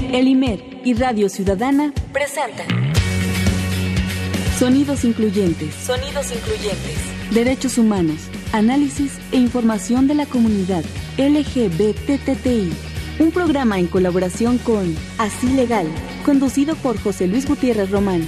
El IMER y Radio Ciudadana presentan Sonidos Incluyentes. Sonidos Incluyentes. Derechos humanos, análisis e información de la comunidad LGBTTI. Un programa en colaboración con Así Legal, conducido por José Luis Gutiérrez Román.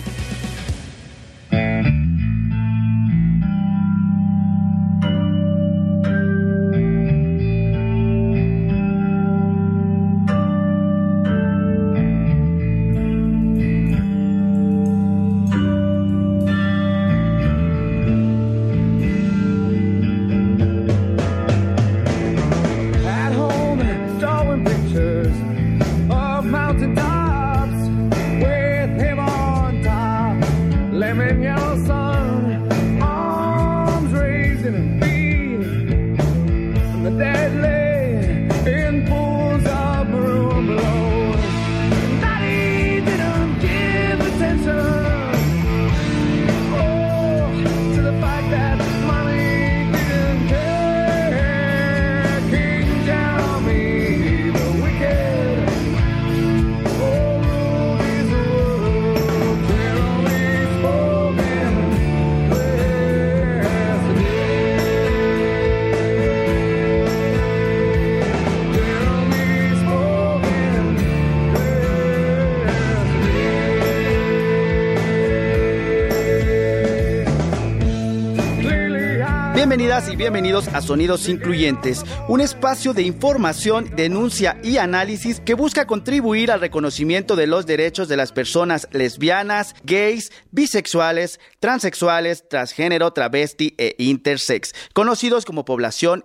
Bienvenidas y bienvenidos a Sonidos Incluyentes, un espacio de información, denuncia y análisis que busca contribuir al reconocimiento de los derechos de las personas lesbianas, gays, bisexuales, transexuales, transgénero, travesti e intersex, conocidos como población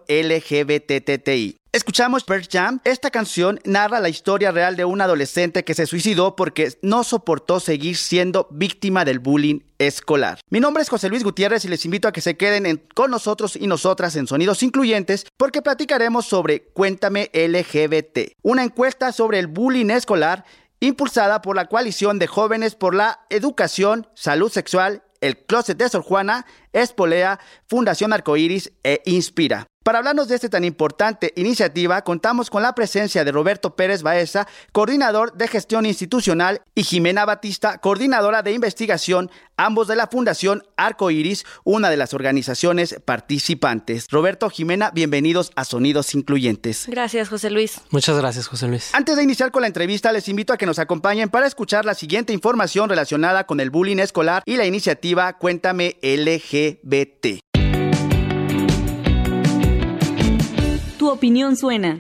LGBTTI. Escuchamos Pearl Jam. Esta canción narra la historia real de un adolescente que se suicidó porque no soportó seguir siendo víctima del bullying escolar. Mi nombre es José Luis Gutiérrez y les invito a que se queden con nosotros y nosotras en Sonidos Incluyentes porque platicaremos sobre Cuéntame LGBT, una encuesta sobre el bullying escolar impulsada por la Coalición de Jóvenes por la Educación, Salud Sexual, el Closet de Sor Juana, Espolea, Fundación Arcoíris e Inspira. Para hablarnos de esta tan importante iniciativa, contamos con la presencia de Roberto Pérez Baeza, coordinador de gestión institucional, y Jimena Batista, coordinadora de investigación, ambos de la Fundación Arcoíris, una de las organizaciones participantes. Roberto, Jimena, bienvenidos a Sonidos Incluyentes. Gracias, José Luis. Muchas gracias, José Luis. Antes de iniciar con la entrevista, les invito a que nos acompañen para escuchar la siguiente información relacionada con el bullying escolar y la iniciativa Cuéntame LGBT. Tu opinión suena.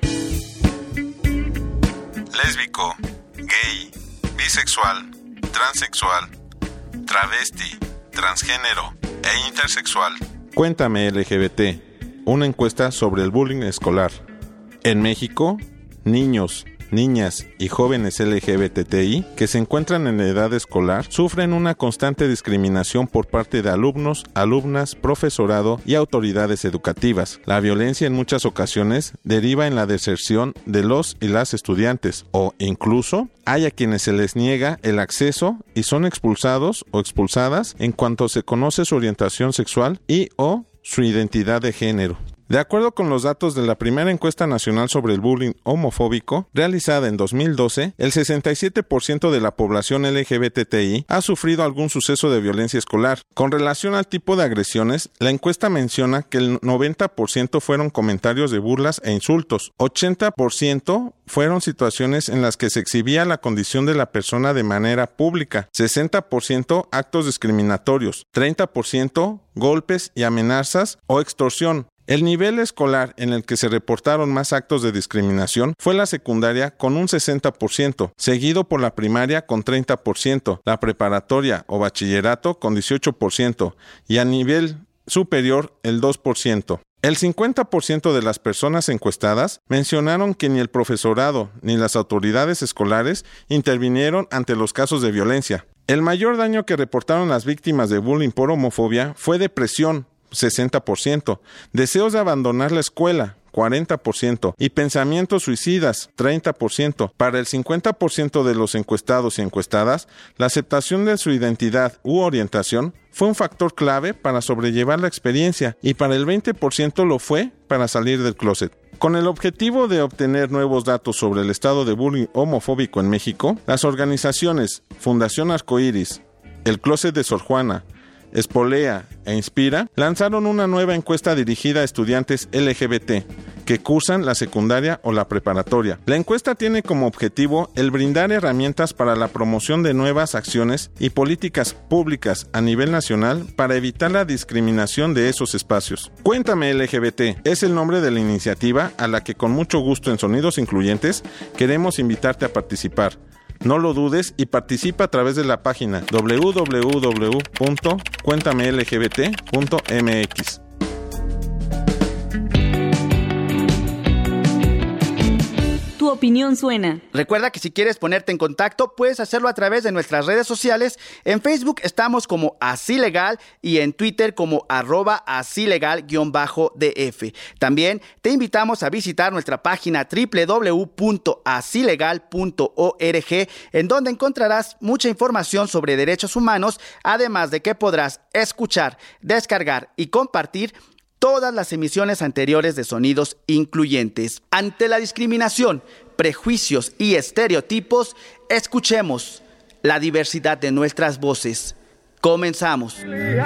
Lésbico, gay, bisexual, transexual, travesti, transgénero e intersexual. Cuéntame LGBT, una encuesta sobre el bullying escolar. En México, niños, niñas y jóvenes LGBTI que se encuentran en edad escolar sufren una constante discriminación por parte de alumnos, alumnas, profesorado y autoridades educativas. La violencia en muchas ocasiones deriva en la deserción de los y las estudiantes o incluso hay a quienes se les niega el acceso y son expulsados o expulsadas en cuanto se conoce su orientación sexual y o su identidad de género. De acuerdo con los datos de la primera encuesta nacional sobre el bullying homofóbico, realizada en 2012, el 67% de la población LGBTI ha sufrido algún suceso de violencia escolar. Con relación al tipo de agresiones, la encuesta menciona que el 90% fueron comentarios de burlas e insultos, 80% fueron situaciones en las que se exhibía la condición de la persona de manera pública, 60% actos discriminatorios, 30% golpes y amenazas o extorsión. El nivel escolar en el que se reportaron más actos de discriminación fue la secundaria con un 60%, seguido por la primaria con 30%, la preparatoria o bachillerato con 18% y a nivel superior el 2%. El 50% de las personas encuestadas mencionaron que ni el profesorado ni las autoridades escolares intervinieron ante los casos de violencia. El mayor daño que reportaron las víctimas de bullying por homofobia fue depresión, 60%, deseos de abandonar la escuela, 40%, y pensamientos suicidas, 30%. Para el 50% de los encuestados y encuestadas, la aceptación de su identidad u orientación fue un factor clave para sobrellevar la experiencia y para el 20% lo fue para salir del closet. Con el objetivo de obtener nuevos datos sobre el estado de bullying homofóbico en México, las organizaciones Fundación Arcoíris, El Closet de Sor Juana, Espolea e Inspira lanzaron una nueva encuesta dirigida a estudiantes LGBT que cursan la secundaria o la preparatoria. La encuesta tiene como objetivo el brindar herramientas para la promoción de nuevas acciones y políticas públicas a nivel nacional para evitar la discriminación de esos espacios. Cuéntame LGBT es el nombre de la iniciativa a la que con mucho gusto en Sonidos Incluyentes queremos invitarte a participar. No lo dudes y participa a través de la página www.cuéntamelgbt.mx. Tu opinión suena. Recuerda que si quieres ponerte en contacto, puedes hacerlo a través de nuestras redes sociales. En Facebook estamos como Así Legal y en Twitter como @asilegal_df. También te invitamos a visitar nuestra página www.asilegal.org, en donde encontrarás mucha información sobre derechos humanos, además de que podrás escuchar, descargar y compartir todas las emisiones anteriores de Sonidos Incluyentes. Ante la discriminación, prejuicios y estereotipos, escuchemos la diversidad de nuestras voces. Comenzamos.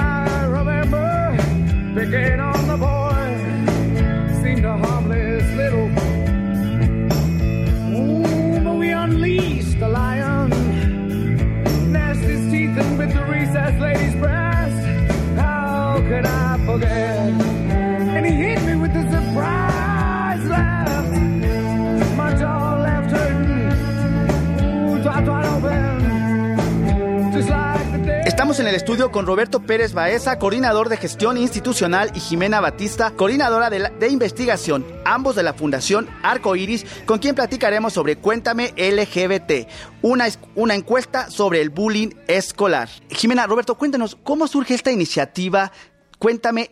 And he hit me with the surprise laugh. My jaw left hurting. Ooh, wide open. Just like the day. Estamos en el estudio con Roberto Pérez Baeza, coordinador de gestión institucional, y Jimena Batista, coordinadora de investigación, ambos de la Fundación Arcoíris, con quien platicaremos sobre Cuéntame LGBT, una encuesta sobre el bullying escolar. Jimena, Roberto, cuéntanos, ¿cómo surge esta iniciativa Cuéntame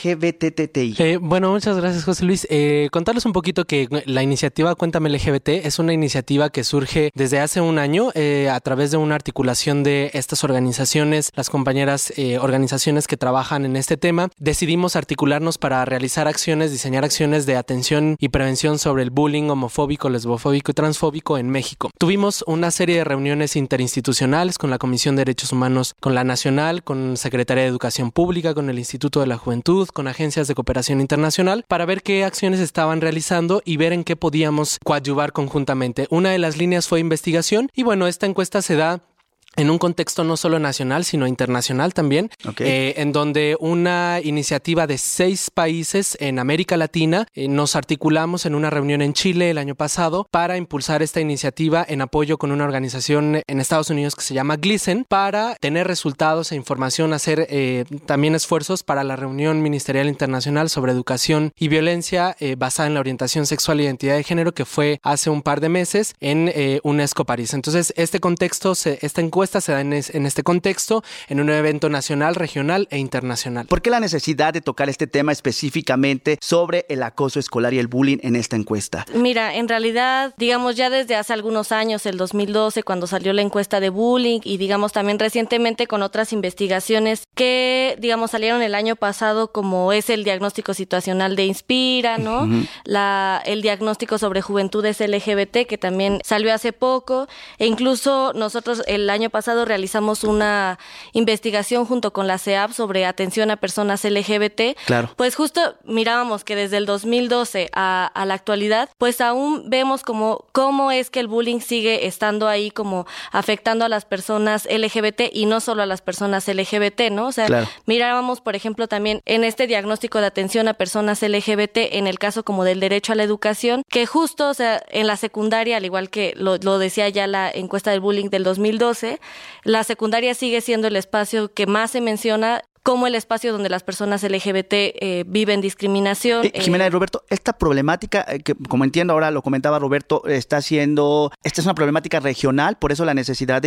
LGBTTI? Bueno, muchas gracias, José Luis. Contarles un poquito que la iniciativa Cuéntame LGBT es una iniciativa que surge desde hace un año a través de una articulación de estas organizaciones, las compañeras organizaciones que trabajan en este tema. Decidimos articularnos para realizar acciones, diseñar acciones de atención y prevención sobre el bullying homofóbico, lesbofóbico y transfóbico en México. Tuvimos una serie de reuniones interinstitucionales con la Comisión de Derechos Humanos, con la Nacional, con Secretaría de Educación Pública, con el Instituto de la Juventud, con agencias de cooperación internacional, para ver qué acciones estaban realizando y ver en qué podíamos coadyuvar conjuntamente. Una de las líneas fue investigación y bueno, esta encuesta se da en un contexto no solo nacional, sino internacional también, en donde una iniciativa de 6 países en América Latina nos articulamos en una reunión en Chile el año pasado para impulsar esta iniciativa en apoyo con una organización en Estados Unidos que se llama GLSEN, para tener resultados e información, hacer también esfuerzos para la reunión ministerial internacional sobre educación y violencia basada en la orientación sexual e identidad de género, que fue hace un par de meses en UNESCO París. Entonces, esta encuesta se da en este contexto, en un evento nacional, regional e internacional. ¿Por qué la necesidad de tocar este tema específicamente sobre el acoso escolar y el bullying en esta encuesta? Mira, en realidad, digamos, ya desde hace algunos años, el 2012, cuando salió la encuesta de bullying, y digamos también recientemente con otras investigaciones que, digamos, salieron el año pasado, como es el diagnóstico situacional de Inspira, ¿no? Uh-huh. El diagnóstico sobre juventudes LGBT, que también salió hace poco, e incluso nosotros el año pasado realizamos una investigación junto con la CEAP sobre atención a personas LGBT. Claro. Pues justo mirábamos que desde el 2012 a la actualidad, pues aún vemos cómo es que el bullying sigue estando ahí, como afectando a las personas LGBT y no solo a las personas LGBT, ¿no? O sea, claro, mirábamos, por ejemplo, también en este diagnóstico de atención a personas LGBT, en el caso como del derecho a la educación, que justo, o sea, en la secundaria, al igual que lo decía ya la encuesta del bullying del 2012, la secundaria sigue siendo el espacio que más se menciona como el espacio donde las personas LGBT viven discriminación. Jimena y Roberto, esta problemática, que como entiendo ahora, lo comentaba Roberto, esta es una problemática regional, por eso la necesidad de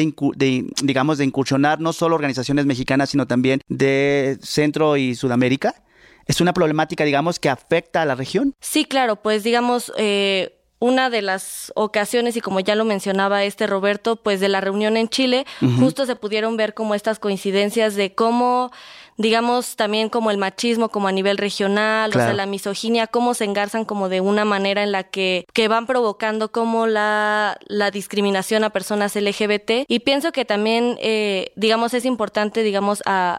incursionar no solo organizaciones mexicanas, sino también de Centro y Sudamérica. ¿Es una problemática, digamos, que afecta a la región? Sí, claro, pues digamos, una de las ocasiones, y como ya lo mencionaba Roberto, pues de la reunión en Chile, justo se pudieron ver como estas coincidencias de cómo, digamos, también como el machismo como a nivel regional, claro. O sea, la misoginia, cómo se engarzan como de una manera en la que van provocando como la discriminación a personas LGBT. Y pienso que también, digamos, es importante, digamos, a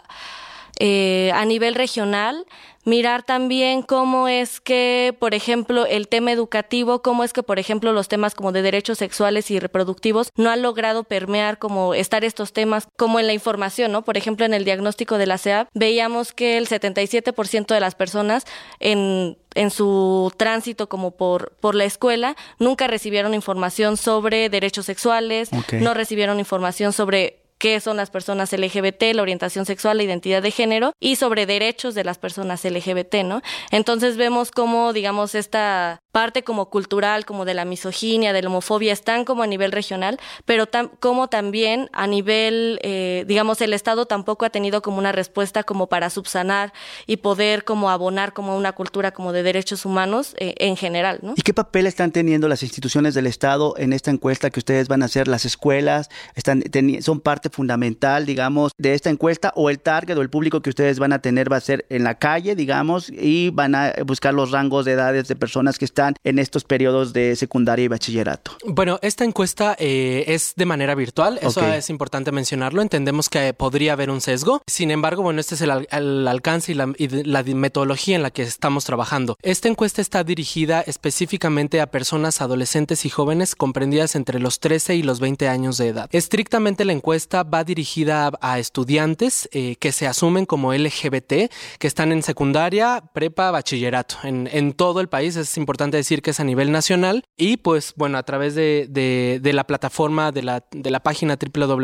nivel regional, mirar también cómo es que, por ejemplo, el tema educativo, cómo es que, por ejemplo, los temas como de derechos sexuales y reproductivos no han logrado permear como estar estos temas como en la información, ¿no? Por ejemplo, en el diagnóstico de la CEAP veíamos que el 77% de las personas en su tránsito como por la escuela nunca recibieron información sobre derechos sexuales, okay. No recibieron información sobre qué son las personas LGBT, la orientación sexual, la identidad de género y sobre derechos de las personas LGBT, ¿no? Entonces vemos cómo, digamos, esta parte como cultural, como de la misoginia, de la homofobia, están como a nivel regional, pero como también a nivel, digamos, el Estado tampoco ha tenido como una respuesta como para subsanar y poder como abonar como una cultura como de derechos humanos en general, ¿no? ¿Y qué papel están teniendo las instituciones del Estado en esta encuesta que ustedes van a hacer? ¿Las escuelas son parte fundamental, digamos, de esta encuesta, o el target o el público que ustedes van a tener va a ser en la calle, digamos, y van a buscar los rangos de edades de personas que están en estos periodos de secundaria y bachillerato? Bueno, esta encuesta es de manera virtual, eso okay. Es importante mencionarlo, entendemos que podría haber un sesgo, sin embargo, bueno, este es el alcance y la metodología en la que estamos trabajando. Esta encuesta está dirigida específicamente a personas adolescentes y jóvenes comprendidas entre los 13 y los 20 años de edad. Estrictamente la encuesta va dirigida a estudiantes que se asumen como LGBT, que están en secundaria, prepa, bachillerato. En todo el país, es importante decir que es a nivel nacional, y pues bueno, a través de la plataforma de la página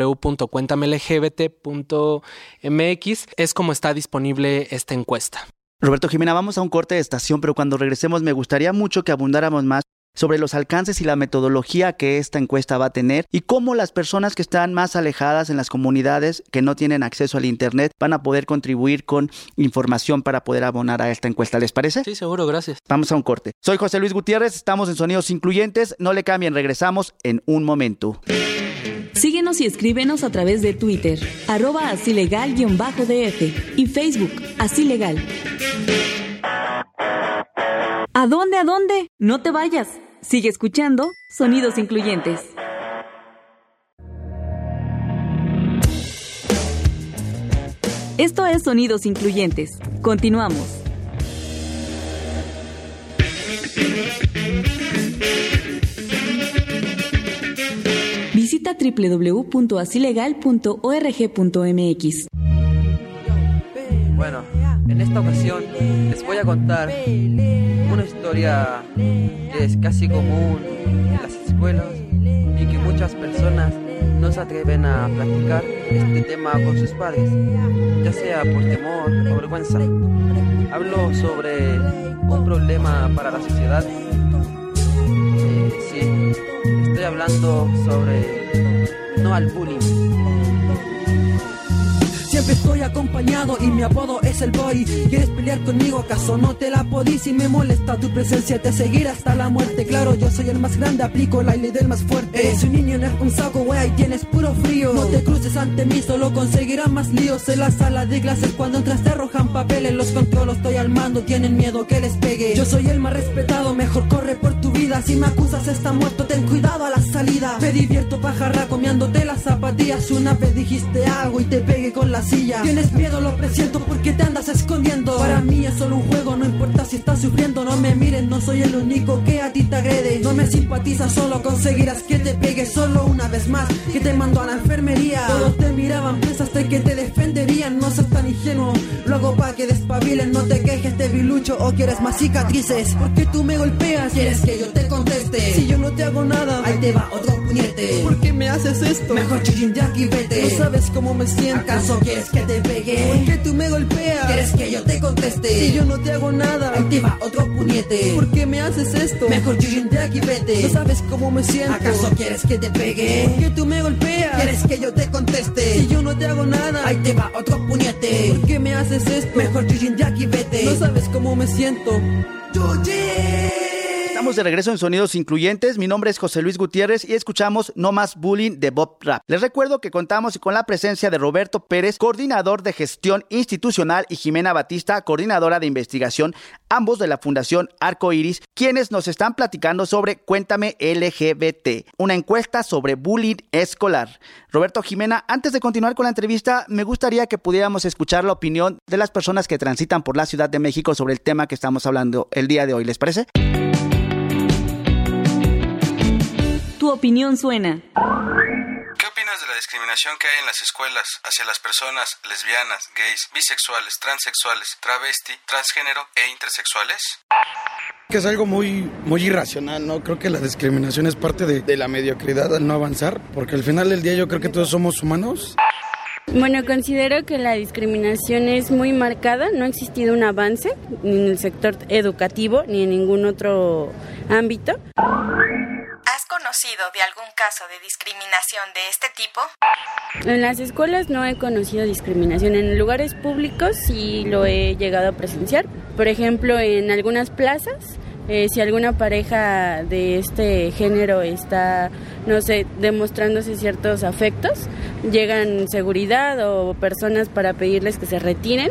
www.cuéntamelgbt.mx es como está disponible esta encuesta. Roberto, Jimena, vamos a un corte de estación, pero cuando regresemos me gustaría mucho que abundáramos más sobre los alcances y la metodología que esta encuesta va a tener y cómo las personas que están más alejadas en las comunidades que no tienen acceso al internet van a poder contribuir con información para poder abonar a esta encuesta. ¿Les parece? Sí, seguro, gracias. Vamos a un corte. Soy José Luis Gutiérrez, estamos en Sonidos Incluyentes. No le cambien, regresamos en un momento. Síguenos y escríbenos a través de Twitter, @asilegal_df y Facebook, Así Legal. ¿A dónde? ¿A dónde? No te vayas. Sigue escuchando Sonidos Incluyentes. Esto es Sonidos Incluyentes. Continuamos. Visita www.asilegal.org.mx. Bueno, en esta ocasión les voy a contar una historia que es casi común en las escuelas y que muchas personas no se atreven a practicar este tema con sus padres, ya sea por temor o vergüenza. Hablo sobre un problema para la sociedad. Sí, estoy hablando sobre no al bullying. Siempre estoy acompañado y mi apodo es el boy. ¿Quieres pelear conmigo? ¿Acaso no te la podí? Si me molesta tu presencia te seguiré hasta la muerte. Claro, yo soy el más grande, aplico la ley del más fuerte. Eres un niño en un saco, wey, tienes puro frío. No te cruces ante mí, solo conseguirán más líos. En la sala de clases cuando entras te arrojan papeles. Los controlos estoy al mando, tienen miedo que les pegue. Yo soy el más respetado, mejor corre por tu vida. Si me acusas está muerto, ten cuidado a la salida. Me divierto pajarra comiéndote las zapatillas. Una vez dijiste algo y te pegué con la silla. Tienes miedo, lo presiento, porque te andas escondiendo. Para mí es solo un juego, no importa si estás sufriendo. No me miren, no soy el único que a ti te agrede. No me simpatizas, solo conseguirás que te pegue. Solo una vez más, que te mando a la enfermería. Todos te miraban, pensaste que te defenderían. No seas tan ingenuo, lo hago pa' que despabilen. No te quejes de bilucho o quieres más cicatrices. Porque tú me golpeas, quieres que yo te conteste. Si yo no te hago nada, ahí te va otro puñete. ¿Por qué me haces esto? Mejor chillín de aquí vete. No sabes cómo me siento. ¿Acaso quieres que te pegue? ¿Por qué tú me golpeas? ¿Quieres que yo te conteste? Si yo no te hago nada, ahí te va otro puñete. ¿Por qué me haces esto? Mejor chillín de aquí vete. No sabes cómo me siento. ¿Acaso quieres que te pegue? ¿Por qué tú me golpeas? ¿Quieres que yo te conteste? Si yo no te hago nada, ahí te va otro puñete. ¿Por qué me haces esto? Mejor chillín de aquí vete. No sabes cómo me siento. Estamos de regreso en Sonidos Incluyentes. Mi nombre es José Luis Gutiérrez y escuchamos No Más Bullying de Bob Rap. Les recuerdo que contamos con la presencia de Roberto Pérez, coordinador de gestión institucional, y Jimena Batista, coordinadora de investigación, ambos de la Fundación Arco Iris, quienes nos están platicando sobre Cuéntame LGBT, una encuesta sobre bullying escolar. Roberto, Jimena, antes de continuar con la entrevista, me gustaría que pudiéramos escuchar la opinión de las personas que transitan por la Ciudad de México sobre el tema que estamos hablando el día de hoy. ¿Les parece? Tu opinión suena. ¿Qué opinas de la discriminación que hay en las escuelas hacia las personas lesbianas, gays, bisexuales, transexuales, travesti, transgénero e intersexuales? Que es algo muy irracional, ¿no? Creo que la discriminación es parte de la mediocridad al no avanzar, porque al final del día yo creo que todos somos humanos. Bueno, considero que la discriminación es muy marcada, no ha existido un avance ni en el sector educativo ni en ningún otro ámbito. ¿Has conocido de algún caso de discriminación de este tipo? En las escuelas no he conocido discriminación, en lugares públicos sí lo he llegado a presenciar. Por ejemplo, en algunas plazas, si alguna pareja de este género está, no sé, demostrándose ciertos afectos, llegan seguridad o personas para pedirles que se retiren.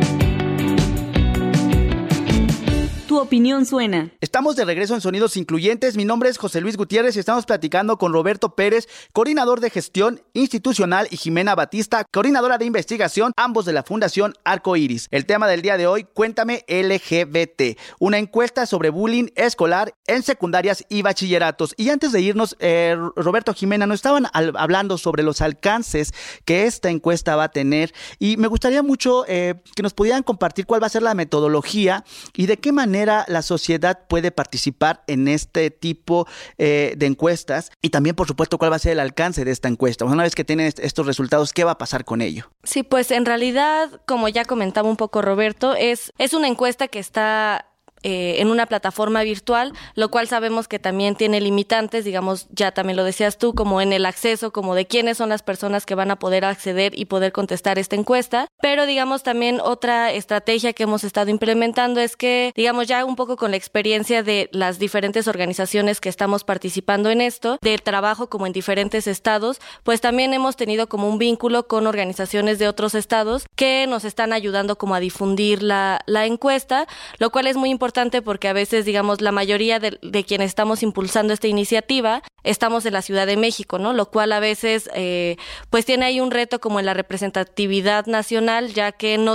Tu opinión suena. Estamos de regreso en Sonidos Incluyentes. Mi nombre es José Luis Gutiérrez y estamos platicando con Roberto Pérez, coordinador de gestión institucional, y Jimena Batista, coordinadora de investigación, ambos de la Fundación Arco Iris. El tema del día de hoy, Cuéntame LGBT, una encuesta sobre bullying escolar en secundarias y bachilleratos. Y antes de irnos, Roberto, Jimena, nos estaban hablando sobre los alcances que esta encuesta va a tener, y me gustaría mucho que nos pudieran compartir cuál va a ser la metodología y de qué manera la sociedad puede participar en este tipo de encuestas, y también, por supuesto, cuál va a ser el alcance de esta encuesta. Una vez que tienen estos resultados, ¿qué va a pasar con ello? Sí, pues en realidad, como ya comentaba un poco Roberto, es una encuesta que está en una plataforma virtual, lo cual sabemos que también tiene limitantes, digamos, ya también lo decías tú, como en el acceso, como de quiénes son las personas que van a poder acceder y poder contestar esta encuesta, pero digamos también otra estrategia que hemos estado implementando es que, digamos, ya un poco con la experiencia de las diferentes organizaciones que estamos participando en esto, del trabajo como en diferentes estados, pues también hemos tenido como un vínculo con organizaciones de otros estados que nos están ayudando como a difundir la encuesta, lo cual es muy importante porque a veces, digamos, la mayoría de quienes estamos impulsando esta iniciativa estamos en la Ciudad de México, ¿no? Lo cual a veces pues tiene ahí un reto como en la representatividad nacional, ya que no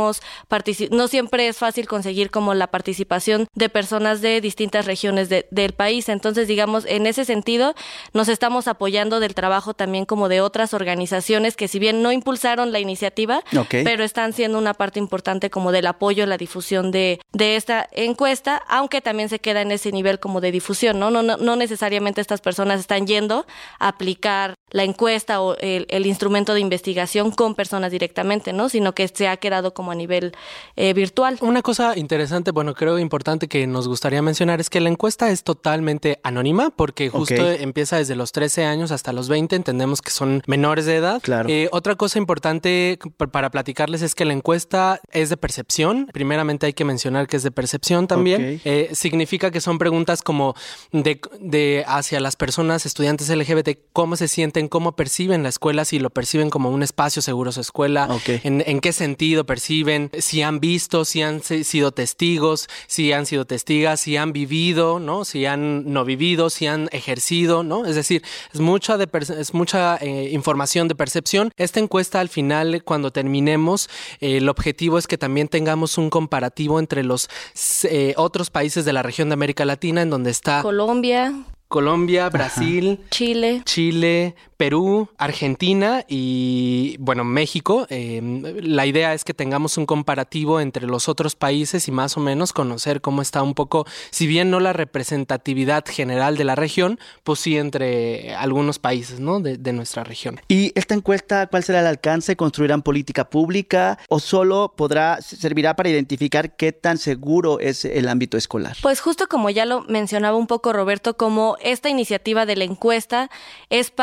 siempre es fácil conseguir como la participación de personas de distintas regiones del país. Entonces, digamos, en ese sentido nos estamos apoyando del trabajo también como de otras organizaciones que, si bien no impulsaron la iniciativa, pero están siendo una parte importante como del apoyo a la difusión de esta encuesta, aunque también se queda en ese nivel como de difusión, ¿no? No necesariamente estas personas están yendo a aplicar la encuesta o el instrumento de investigación con personas directamente, ¿no? Sino que se ha quedado como a nivel virtual. Una cosa interesante, bueno, creo importante que nos gustaría mencionar es que la encuesta es totalmente anónima, porque justo empieza desde los 13 años hasta los 20, entendemos que son menores de edad. Claro. Otra cosa importante para platicarles es que la encuesta es de percepción. Primeramente hay que mencionar que es de percepción también. Significa que son preguntas como de hacia las personas, estudiantes LGBT, cómo se sienten, cómo perciben la escuela, si lo perciben como un espacio seguro su escuela, en qué sentido perciben, si han visto, si han sido testigos, si han sido testigas, si han vivido, ¿no? Si han no vivido, si han ejercido, ¿no? Es decir, es mucha información de percepción. Esta encuesta, al final, cuando terminemos, el objetivo es que también tengamos un comparativo entre los otros países de la región de América Latina, en donde está Colombia, Brasil, Chile, Perú, Argentina y, bueno, México. La idea es que tengamos un comparativo entre los otros países y más o menos conocer cómo está un poco, si bien no la representatividad general de la región, pues sí entre algunos países, ¿no? de nuestra región. ¿Y esta encuesta cuál será el alcance? ¿Construirán política pública o solo servirá para identificar qué tan seguro es el ámbito escolar? Pues justo como ya lo mencionaba un poco Roberto, como esta iniciativa de la encuesta es parte como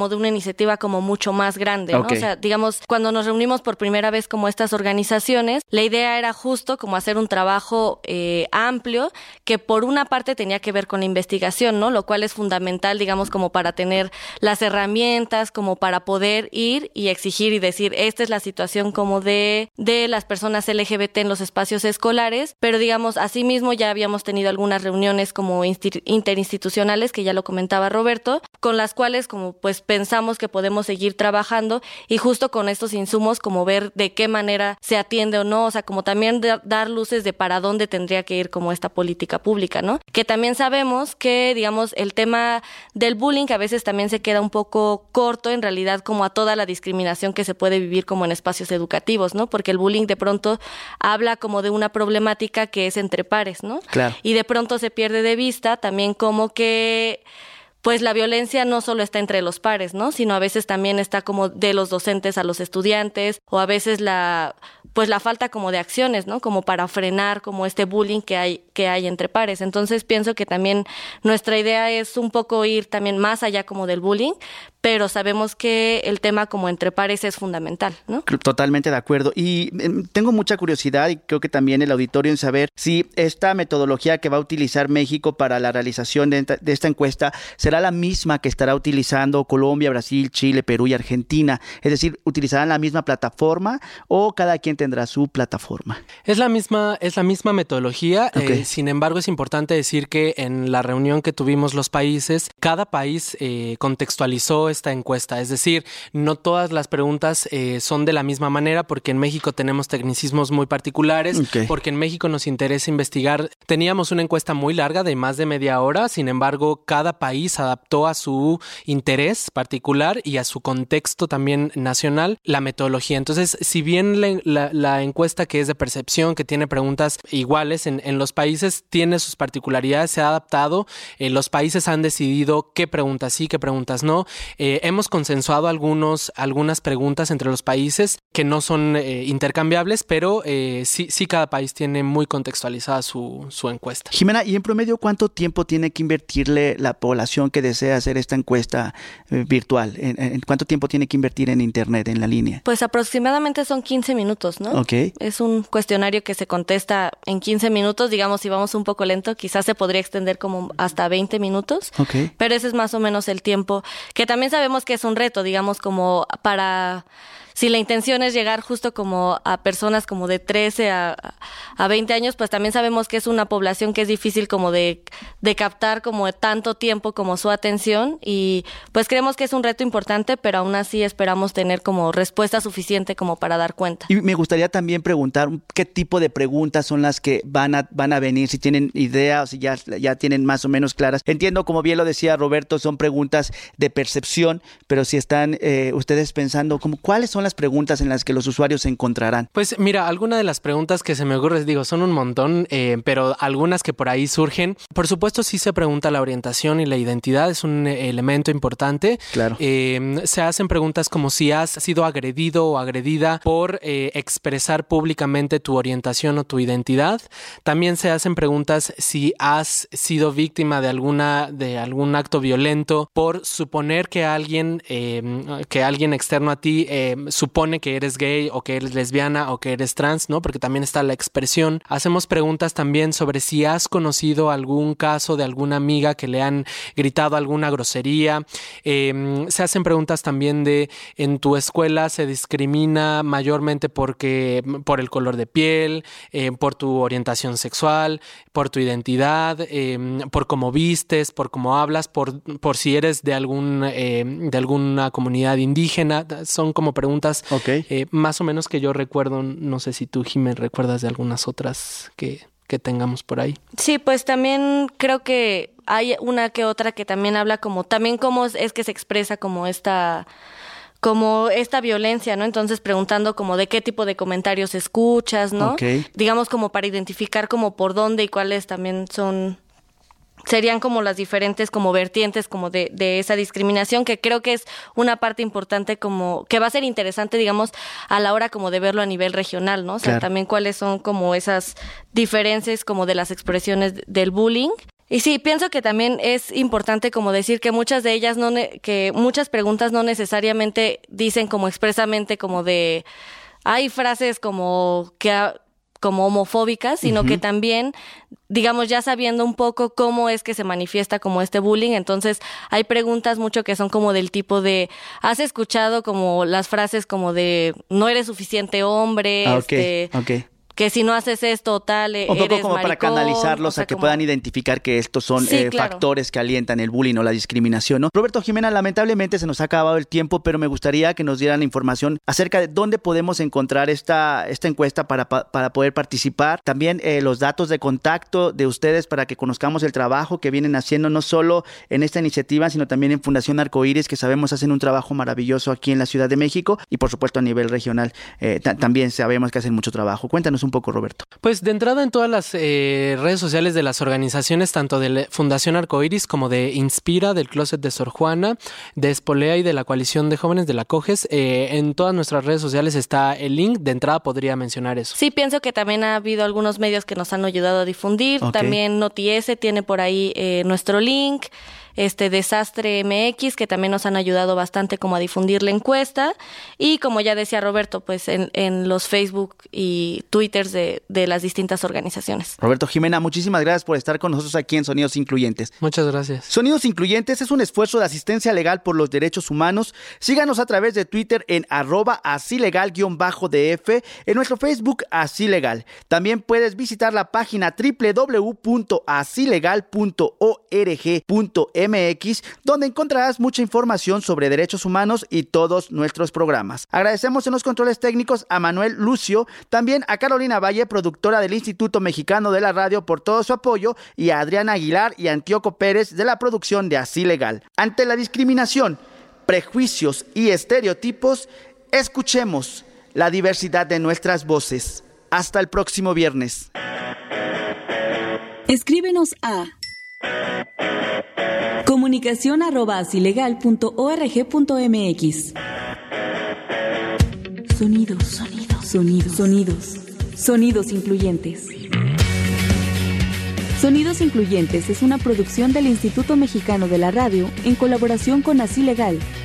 como de una iniciativa como mucho más grande, ¿no? Okay. O sea, digamos, cuando nos reunimos por primera vez como estas organizaciones, la idea era justo como hacer un trabajo amplio que por una parte tenía que ver con la investigación, ¿no? Lo cual es fundamental, digamos, como para tener las herramientas, como para poder ir y exigir y decir, esta es la situación como de las personas LGBT en los espacios escolares, pero digamos, asimismo ya habíamos tenido algunas reuniones como interinstitucionales, que ya lo comentaba Roberto, con las cuales como pues pensamos que podemos seguir trabajando y justo con estos insumos como ver de qué manera se atiende o no, o sea, como también dar luces de para dónde tendría que ir como esta política pública, ¿no? Que también sabemos que, digamos, el tema del bullying a veces también se queda un poco corto en realidad como a toda la discriminación que se puede vivir como en espacios educativos, ¿no? Porque el bullying de pronto habla como de una problemática que es entre pares, ¿no? Claro. Y de pronto se pierde de vista también como que pues la violencia no solo está entre los pares, ¿no? Sino a veces también está como de los docentes a los estudiantes, o a veces la falta como de acciones, ¿no? Como para frenar como este bullying que hay entre pares. Entonces pienso que también nuestra idea es un poco ir también más allá como del bullying, pero sabemos que el tema como entre pares es fundamental, ¿no? Totalmente de acuerdo. Y tengo mucha curiosidad y creo que también el auditorio en saber si esta metodología que va a utilizar México para la realización de esta encuesta será la misma que estará utilizando Colombia, Brasil, Chile, Perú y Argentina. Es decir, ¿utilizarán la misma plataforma o cada quien tendrá su plataforma? Es la misma metodología. Okay. Sin embargo, es importante decir que en la reunión que tuvimos los países, cada país contextualizó esta encuesta. Es decir, no todas las preguntas son de la misma manera, porque en México tenemos tecnicismos muy particulares, Okay. porque en México nos interesa investigar. Teníamos una encuesta muy larga de más de media hora, sin embargo, cada país adaptó a su interés particular y a su contexto también nacional la metodología. Entonces, si bien la encuesta que es de percepción, que tiene preguntas iguales en los países, tiene sus particularidades, se ha adaptado. Los países han decidido qué preguntas sí, qué preguntas no. Hemos consensuado algunas preguntas entre los países que no son intercambiables, pero sí cada país tiene muy contextualizada su encuesta. Jimena, ¿y en promedio cuánto tiempo tiene que invertirle la población que desea hacer esta encuesta virtual? ¿En cuánto tiempo tiene que invertir en internet, en la línea? Pues aproximadamente son 15 minutos, ¿no? Okay. Es un cuestionario que se contesta en 15 minutos, digamos, si vamos un poco lento, quizás se podría extender como hasta 20 minutos, Okay. Pero ese es más o menos el tiempo, que también sabemos que es un reto, digamos, como para... Si la intención es llegar justo como a personas como de 13 a 20 años, pues también sabemos que es una población que es difícil como de captar como tanto tiempo como su atención, y pues creemos que es un reto importante, pero aún así esperamos tener como respuesta suficiente como para dar cuenta. Y me gustaría también preguntar qué tipo de preguntas son las que van a venir, si tienen idea o si ya tienen más o menos claras. Entiendo, como bien lo decía Roberto, son preguntas de percepción, pero si están ustedes pensando como cuáles son las preguntas en las que los usuarios se encontrarán. Pues mira, alguna de las preguntas que se me ocurre, son un montón, pero algunas que por ahí surgen. Por supuesto, sí se pregunta la orientación y la identidad, es un elemento importante. Claro. Se hacen preguntas como si has sido agredido o agredida por expresar públicamente tu orientación o tu identidad. También se hacen preguntas si has sido víctima de algún acto violento por suponer que alguien externo a ti supone que eres gay o que eres lesbiana o que eres trans, ¿no? Porque también está la expresión. Hacemos preguntas también sobre si has conocido algún caso de alguna amiga que le han gritado alguna grosería. Se hacen preguntas también de en tu escuela se discrimina mayormente por el color de piel, por tu orientación sexual, por tu identidad, por cómo vistes, por cómo hablas, por si eres de alguna comunidad indígena. Son como preguntas más o menos que yo recuerdo. No sé si tú, Jimé, recuerdas de algunas otras que tengamos por ahí. Sí, pues también creo que hay una que otra que también habla como también cómo es que se expresa como esta violencia, ¿no? Entonces preguntando como de qué tipo de comentarios escuchas, ¿no? Okay. Digamos como para identificar como por dónde y cuáles también serían como las diferentes como vertientes como de esa discriminación, que creo que es una parte importante como que va a ser interesante, digamos, a la hora como de verlo a nivel regional, ¿no? O sea, claro. También cuáles son como esas diferencias como de las expresiones del bullying. Y sí, pienso que también es importante como decir que muchas de ellas que muchas preguntas no necesariamente dicen como expresamente como de hay frases como homofóbicas, sino que también, digamos, ya sabiendo un poco cómo es que se manifiesta como este bullying, entonces hay preguntas mucho que son como del tipo de, ¿has escuchado como las frases como de no eres suficiente hombre? Que si no haces esto tal, un poco eres como maricón, para canalizarlos, o sea, a que como... puedan identificar que estos son claro, factores que alientan el bullying o la discriminación, ¿no? Roberto, Jimena, lamentablemente se nos ha acabado el tiempo, pero me gustaría que nos dieran información acerca de dónde podemos encontrar esta encuesta para poder participar. También los datos de contacto de ustedes para que conozcamos el trabajo que vienen haciendo, no solo en esta iniciativa, sino también en Fundación Arcoíris, que sabemos hacen un trabajo maravilloso aquí en la Ciudad de México y por supuesto a nivel regional también sabemos que hacen mucho trabajo. Cuéntanos un poco, Roberto. Pues de entrada en todas las redes sociales de las organizaciones, tanto de Fundación Arcoíris como de Inspira, del Closet de Sor Juana, de Espolea y de la Coalición de Jóvenes de la Coges, en todas nuestras redes sociales está el link. De entrada podría mencionar eso. Sí, pienso que también ha habido algunos medios que nos han ayudado a difundir. También Noti-S tiene por ahí nuestro link. Desastre MX, que también nos han ayudado bastante como a difundir la encuesta, y como ya decía Roberto, pues en los Facebook y Twitters de las distintas organizaciones. Roberto, Jimena, muchísimas gracias por estar con nosotros aquí en Sonidos Incluyentes. Muchas gracias. Sonidos Incluyentes es un esfuerzo de asistencia legal por los derechos humanos. Síganos a través de Twitter en @asilegal_df, en nuestro Facebook Asilegal. También puedes visitar la página www.asilegal.org.mx, donde encontrarás mucha información sobre derechos humanos y todos nuestros programas. Agradecemos en los controles técnicos a Manuel Lucio, también a Carolina Valle, productora del Instituto Mexicano de la Radio, por todo su apoyo, y a Adriana Aguilar y a Antíoco Pérez de la producción de Así Legal. Ante la discriminación, prejuicios y estereotipos, escuchemos la diversidad de nuestras voces. Hasta el próximo viernes. Escríbenos a comunicación@asilegal.org.mx. Sonidos incluyentes. Sonidos Incluyentes es una producción del Instituto Mexicano de la Radio en colaboración con Así Legal.